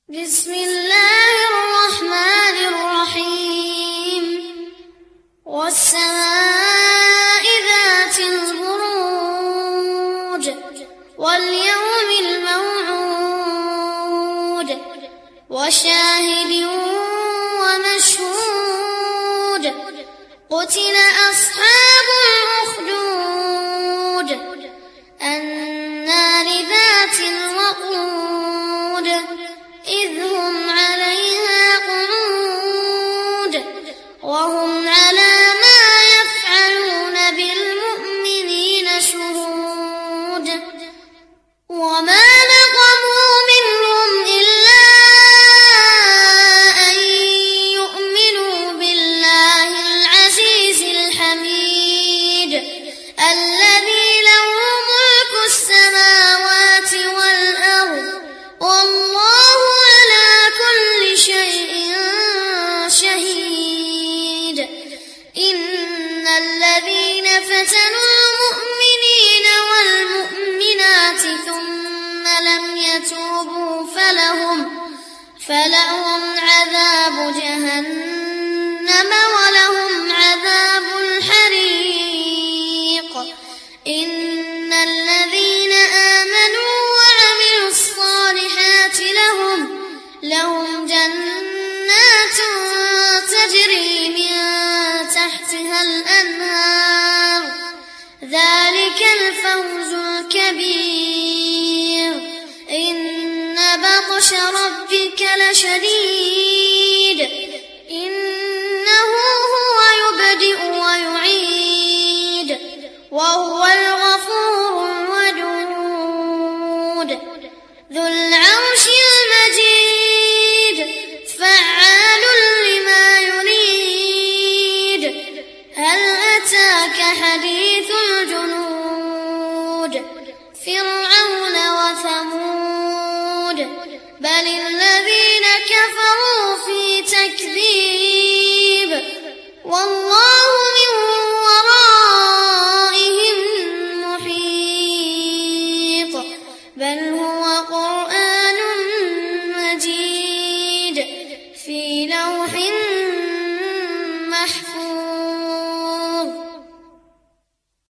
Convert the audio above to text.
بسم الله الرحمن الرحيم والسماء ذات البروج واليوم الموعود وشاهد ومشهود قتل أصحاب الأخدود النار ذات الوقود إذ هم عليها قعود وهم على ما يفعلون بالمؤمنين شهود وما نقموا منهم إلا أن يؤمنوا بالله العزيز الحميد الذي له ملك السماوات والأرض والله على كل شيء شهيد إن الذين فتنوا المؤمنين والمؤمنات ثم لم يتوبوا فلهم عذاب جهنم ولهم عذاب الحريق إن الذين آمنوا وعملوا الصالحات لهم جنات تجري من تحتها الأنهار ذلك الفوز الكبير إن بطش ربك لشديد